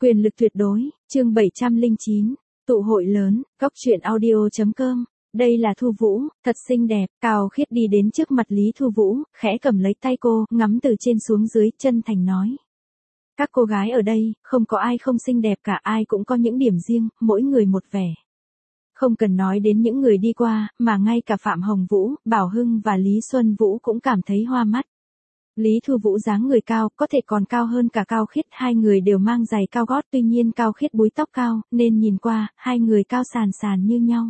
Quyền lực tuyệt đối, chương 709, tụ hội lớn, góc truyện audio.com. Đây là Thu Vũ, thật xinh đẹp. Cao Khiết đi đến trước mặt Lý Thu Vũ, khẽ cầm lấy tay cô, ngắm từ trên xuống dưới, chân thành nói. Các cô gái ở đây, không có ai không xinh đẹp cả, ai cũng có những điểm riêng, mỗi người một vẻ. Không cần nói đến những người đi qua, mà ngay cả Phạm Hồng Vũ, Bảo Hưng và Lý Xuân Vũ cũng cảm thấy hoa mắt. Lý Thu Vũ dáng người cao, có thể còn cao hơn cả Cao Khiết, hai người đều mang giày cao gót, tuy nhiên Cao Khiết búi tóc cao, nên nhìn qua, hai người cao sàn sàn như nhau.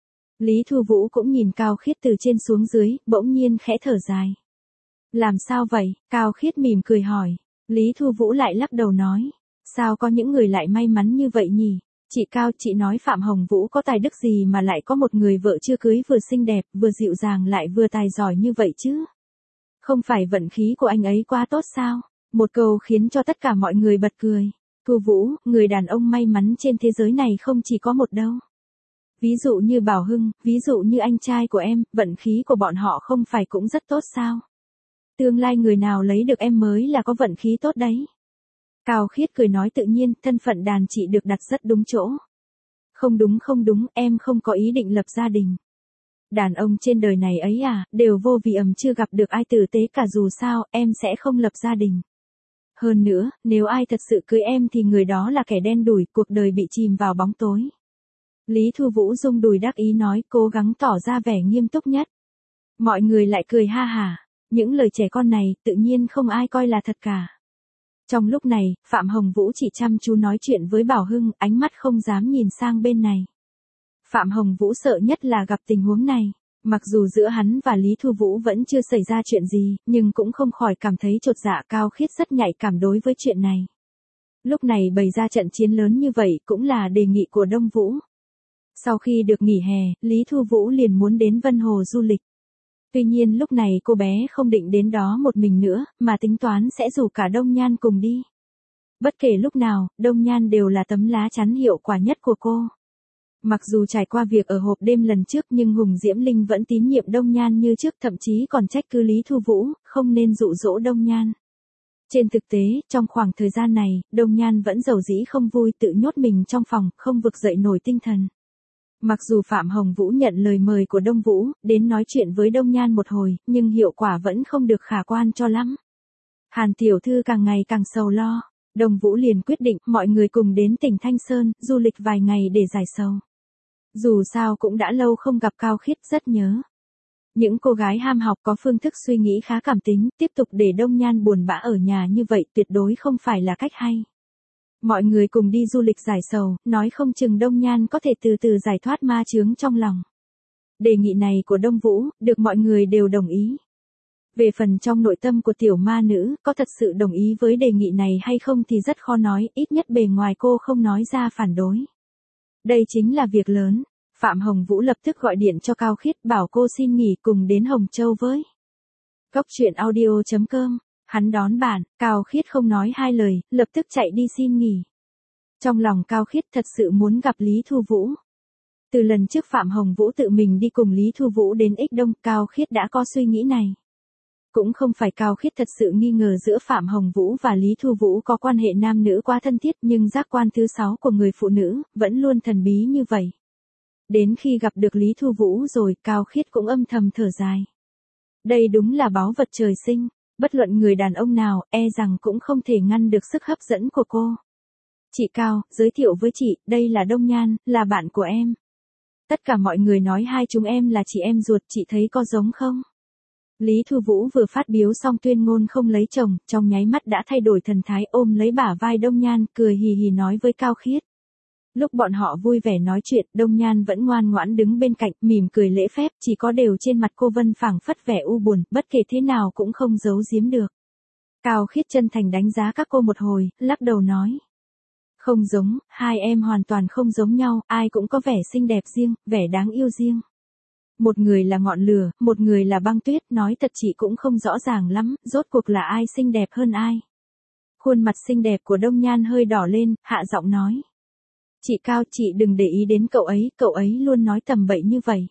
Lý Thu Vũ cũng nhìn Cao Khiết từ trên xuống dưới, bỗng nhiên khẽ thở dài. Làm sao vậy? Cao Khiết mỉm cười hỏi. Lý Thu Vũ lại lắc đầu nói. Sao có những người lại may mắn như vậy nhỉ? Chị Cao, chị nói Phạm Hồng Vũ có tài đức gì mà lại có một người vợ chưa cưới vừa xinh đẹp, vừa dịu dàng lại vừa tài giỏi như vậy chứ? Không phải vận khí của anh ấy quá tốt sao? Một câu khiến cho tất cả mọi người bật cười. Thu Vũ, người đàn ông may mắn trên thế giới này không chỉ có một đâu. Ví dụ như Bảo Hưng, ví dụ như anh trai của em, vận khí của bọn họ không phải cũng rất tốt sao? Tương lai người nào lấy được em mới là có vận khí tốt đấy. Cao Khiết cười nói tự nhiên, thân phận đàn chị được đặt rất đúng chỗ. Không đúng, em không có ý định lập gia đình. Đàn ông trên đời này ấy à, đều vô vì chưa gặp được ai tử tế cả, dù sao, em sẽ không lập gia đình. Hơn nữa, nếu ai thật sự cưới em thì người đó là kẻ đen đủi, cuộc đời bị chìm vào bóng tối. Lý Thu Vũ rung đùi đắc ý nói, cố gắng tỏ ra vẻ nghiêm túc nhất. Mọi người lại cười ha hả, những lời trẻ con này, tự nhiên không ai coi là thật cả. Trong lúc này, Phạm Hồng Vũ chỉ chăm chú nói chuyện với Bảo Hưng, ánh mắt không dám nhìn sang bên này. Phạm Hồng Vũ sợ nhất là gặp tình huống này. Mặc dù giữa hắn và Lý Thu Vũ vẫn chưa xảy ra chuyện gì, nhưng cũng không khỏi cảm thấy chột dạ. Cao Khiết rất nhạy cảm đối với chuyện này. Lúc này bày ra trận chiến lớn như vậy cũng là đề nghị của Đông Vũ. Sau khi được nghỉ hè, Lý Thu Vũ liền muốn đến Vân Hồ du lịch. Tuy nhiên lúc này cô bé không định đến đó một mình nữa, mà tính toán sẽ rủ cả Đông Nhan cùng đi. Bất kể lúc nào, Đông Nhan đều là tấm lá chắn hiệu quả nhất của cô. Mặc dù trải qua việc ở hộp đêm lần trước nhưng Hùng Diễm Linh vẫn tín nhiệm Đông Nhan như trước, thậm chí còn trách cứ Lý Thu Vũ, không nên dụ dỗ Đông Nhan. Trên thực tế, trong khoảng thời gian này, Đông Nhan vẫn giàu dĩ không vui, tự nhốt mình trong phòng, không vực dậy nổi tinh thần. Mặc dù Phạm Hồng Vũ nhận lời mời của Đông Vũ, đến nói chuyện với Đông Nhan một hồi, nhưng hiệu quả vẫn không được khả quan cho lắm. Hàn tiểu thư càng ngày càng sầu lo, Đông Vũ liền quyết định mọi người cùng đến tỉnh Thanh Sơn, du lịch vài ngày để giải sầu. Dù sao cũng đã lâu không gặp Cao Khiết, rất nhớ. Những cô gái ham học có phương thức suy nghĩ khá cảm tính, tiếp tục để Đông Nhan buồn bã ở nhà như vậy tuyệt đối không phải là cách hay. Mọi người cùng đi du lịch giải sầu, nói không chừng Đông Nhan có thể từ từ giải thoát ma chướng trong lòng. Đề nghị này của Đông Vũ, được mọi người đều đồng ý. Về phần trong nội tâm của tiểu ma nữ, có thật sự đồng ý với đề nghị này hay không thì rất khó nói, ít nhất bề ngoài cô không nói ra phản đối. Đây chính là việc lớn. Phạm Hồng Vũ lập tức gọi điện cho Cao Khiết, bảo cô xin nghỉ cùng đến Hồng Châu với. Góc truyện audio.com. Hắn đón bạn, Cao Khiết không nói hai lời, lập tức chạy đi xin nghỉ. Trong lòng Cao Khiết thật sự muốn gặp Lý Thu Vũ. Từ lần trước Phạm Hồng Vũ tự mình đi cùng Lý Thu Vũ đến Ích Đông, Cao Khiết đã có suy nghĩ này. Cũng không phải Cao Khiết thật sự nghi ngờ giữa Phạm Hồng Vũ và Lý Thu Vũ có quan hệ nam nữ quá thân thiết, nhưng giác quan thứ 6 của người phụ nữ, vẫn luôn thần bí như vậy. Đến khi gặp được Lý Thu Vũ rồi, Cao Khiết cũng âm thầm thở dài. Đây đúng là báu vật trời sinh, bất luận người đàn ông nào, e rằng cũng không thể ngăn được sức hấp dẫn của cô. Chị Cao, giới thiệu với chị, đây là Đông Nhan, là bạn của em. Tất cả mọi người nói hai chúng em là chị em ruột, chị thấy có giống không? Lý Thu Vũ vừa phát biếu xong tuyên ngôn không lấy chồng, trong nháy mắt đã thay đổi thần thái, ôm lấy bả vai Đông Nhan, cười hì hì nói với Cao Khiết. Lúc bọn họ vui vẻ nói chuyện, Đông Nhan vẫn ngoan ngoãn đứng bên cạnh, mỉm cười lễ phép, chỉ có đều trên mặt cô Vân phảng phất vẻ u buồn, bất kể thế nào cũng không giấu giếm được. Cao Khiết chân thành đánh giá các cô một hồi, lắc đầu nói. Không giống, hai em hoàn toàn không giống nhau, ai cũng có vẻ xinh đẹp riêng, vẻ đáng yêu riêng. Một người là ngọn lửa, một người là băng tuyết, nói thật chị cũng không rõ ràng lắm, rốt cuộc là ai xinh đẹp hơn ai. Khuôn mặt xinh đẹp của Đông Nhan hơi đỏ lên, hạ giọng nói. Chị Cao, chị đừng để ý đến cậu ấy luôn nói tầm bậy như vậy.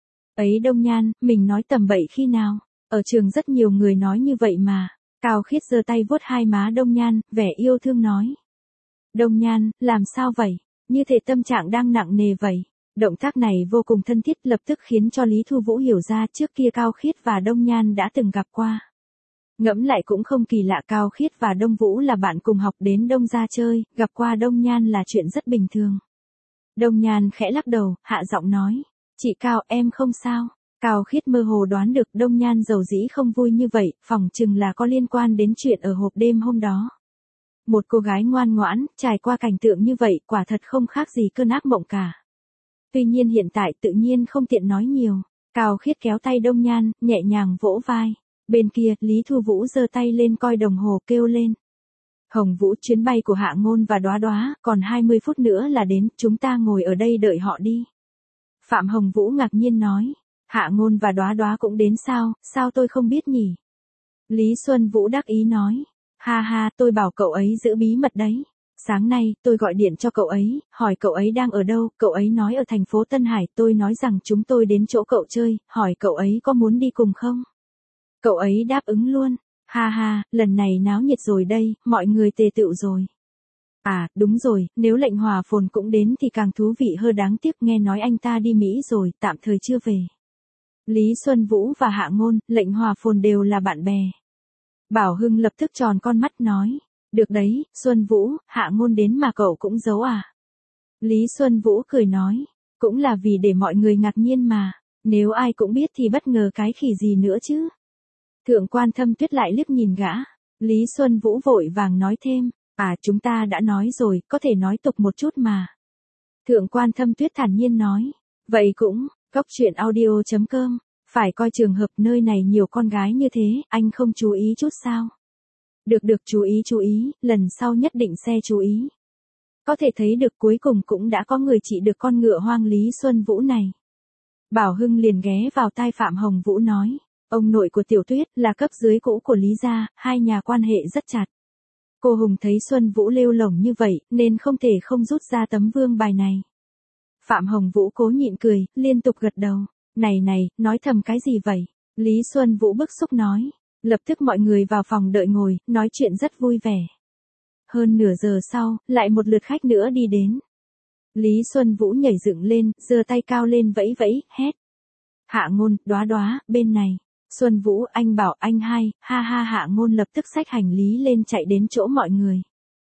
Ấy Đông Nhan, mình nói tầm bậy khi nào? Ở trường rất nhiều người nói như vậy mà. Cao Khiết giơ tay vuốt hai má Đông Nhan, vẻ yêu thương nói. Đông Nhan, làm sao vậy? Như thể tâm trạng đang nặng nề vậy. Động tác này vô cùng thân thiết lập tức khiến cho Lý Thu Vũ hiểu ra trước kia Cao Khiết và Đông Nhan đã từng gặp qua. Ngẫm lại cũng không kỳ lạ, Cao Khiết và Đông Vũ là bạn cùng học đến Đông gia chơi, gặp qua Đông Nhan là chuyện rất bình thường. Đông Nhan khẽ lắc đầu, hạ giọng nói. Chị Cao, em không sao. Cao Khiết mơ hồ đoán được Đông Nhan dầu dĩ không vui như vậy, phỏng chừng là có liên quan đến chuyện ở hộp đêm hôm đó. Một cô gái ngoan ngoãn, trải qua cảnh tượng như vậy quả thật không khác gì cơn ác mộng cả. Tuy nhiên hiện tại tự nhiên không tiện nói nhiều. Cao Khiết kéo tay Đông Nhan, nhẹ nhàng vỗ vai. Bên kia, Lý Thu Vũ giơ tay lên coi đồng hồ kêu lên. Hồng Vũ, chuyến bay của Hạ Ngôn và Đóa Đóa, còn 20 phút nữa là đến, chúng ta ngồi ở đây đợi họ đi. Phạm Hồng Vũ ngạc nhiên nói. Hạ Ngôn và Đóa Đóa cũng đến sao, sao tôi không biết nhỉ? Lý Xuân Vũ đắc ý nói. Ha ha, tôi bảo cậu ấy giữ bí mật đấy. Sáng nay, tôi gọi điện cho cậu ấy, hỏi cậu ấy đang ở đâu, cậu ấy nói ở thành phố Tân Hải, tôi nói rằng chúng tôi đến chỗ cậu chơi, hỏi cậu ấy có muốn đi cùng không? Cậu ấy đáp ứng luôn. Ha ha, lần này náo nhiệt rồi đây, mọi người tề tựu rồi. À, đúng rồi, nếu Lệnh Hòa Phồn cũng đến thì càng thú vị hơn, đáng tiếc nghe nói anh ta đi Mỹ rồi, tạm thời chưa về. Lý Xuân Vũ và Hạ Ngôn, Lệnh Hòa Phồn đều là bạn bè. Bảo Hưng lập tức tròn con mắt nói. Được đấy, Xuân Vũ, Hạ Ngôn đến mà cậu cũng giấu à? Lý Xuân Vũ cười nói. Cũng là vì để mọi người ngạc nhiên mà. Nếu ai cũng biết thì bất ngờ cái khỉ gì nữa chứ. Thượng quan Thâm Tuyết lại liếc nhìn gã. Lý Xuân Vũ vội vàng nói thêm. À, chúng ta đã nói rồi, có thể nói tục một chút mà. Thượng quan Thâm Tuyết thản nhiên nói. Vậy cũng, Cóc Truyện Audio.com. Phải coi trường hợp nơi này nhiều con gái như thế, anh không chú ý chút sao? Được chú ý, lần sau nhất định sẽ chú ý. Có thể thấy được cuối cùng cũng đã có người trị được con ngựa hoang Lý Xuân Vũ này. Bảo Hưng liền ghé vào tai Phạm Hồng Vũ nói. Ông nội của Tiểu Tuyết là cấp dưới cũ của Lý gia, hai nhà quan hệ rất chặt. Cô Hùng thấy Xuân Vũ lêu lổng như vậy, nên không thể không rút ra tấm vương bài này. Phạm Hồng Vũ cố nhịn cười, liên tục gật đầu. Này, nói thầm cái gì vậy? Lý Xuân Vũ bức xúc nói. Lập tức mọi người vào phòng đợi ngồi, nói chuyện rất vui vẻ. Hơn nửa giờ sau, lại một lượt khách nữa đi đến. Lý Xuân Vũ nhảy dựng lên, giơ tay cao lên vẫy vẫy, hét. Hạ Ngôn, Đóa Đóa, bên này. Xuân Vũ, anh bảo anh hai, ha ha. Hạ Ngôn lập tức xách hành lý lên chạy đến chỗ mọi người.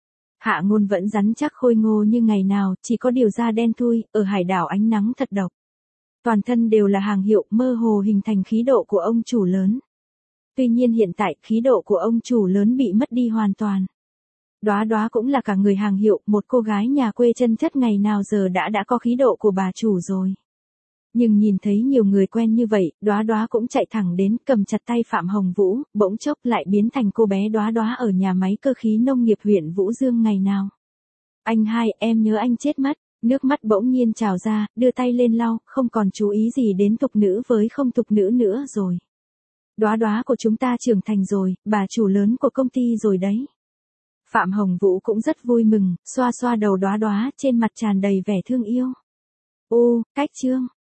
Hạ Ngôn vẫn rắn chắc khôi ngô như ngày nào, chỉ có điều da đen thui, ở hải đảo ánh nắng thật độc. Toàn thân đều là hàng hiệu, mơ hồ hình thành khí độ của ông chủ lớn. Tuy nhiên hiện tại, khí độ của ông chủ lớn bị mất đi hoàn toàn. Đóa Đóa cũng là cả người hàng hiệu, một cô gái nhà quê chân chất ngày nào giờ đã có khí độ của bà chủ rồi. Nhưng nhìn thấy nhiều người quen như vậy, Đóa Đóa cũng chạy thẳng đến, cầm chặt tay Phạm Hồng Vũ, bỗng chốc lại biến thành cô bé Đóa Đóa ở nhà máy cơ khí nông nghiệp huyện Vũ Dương ngày nào. Anh hai, em nhớ anh chết mất. Nước mắt bỗng nhiên trào ra, đưa tay lên lau, không còn chú ý gì đến tục nữ với không tục nữ nữa rồi. Đóa Đóa của chúng ta trưởng thành rồi, bà chủ lớn của công ty rồi đấy. Phạm Hồng Vũ cũng rất vui mừng, xoa xoa đầu Đóa Đóa, trên mặt tràn đầy vẻ thương yêu. Ô, cách chương.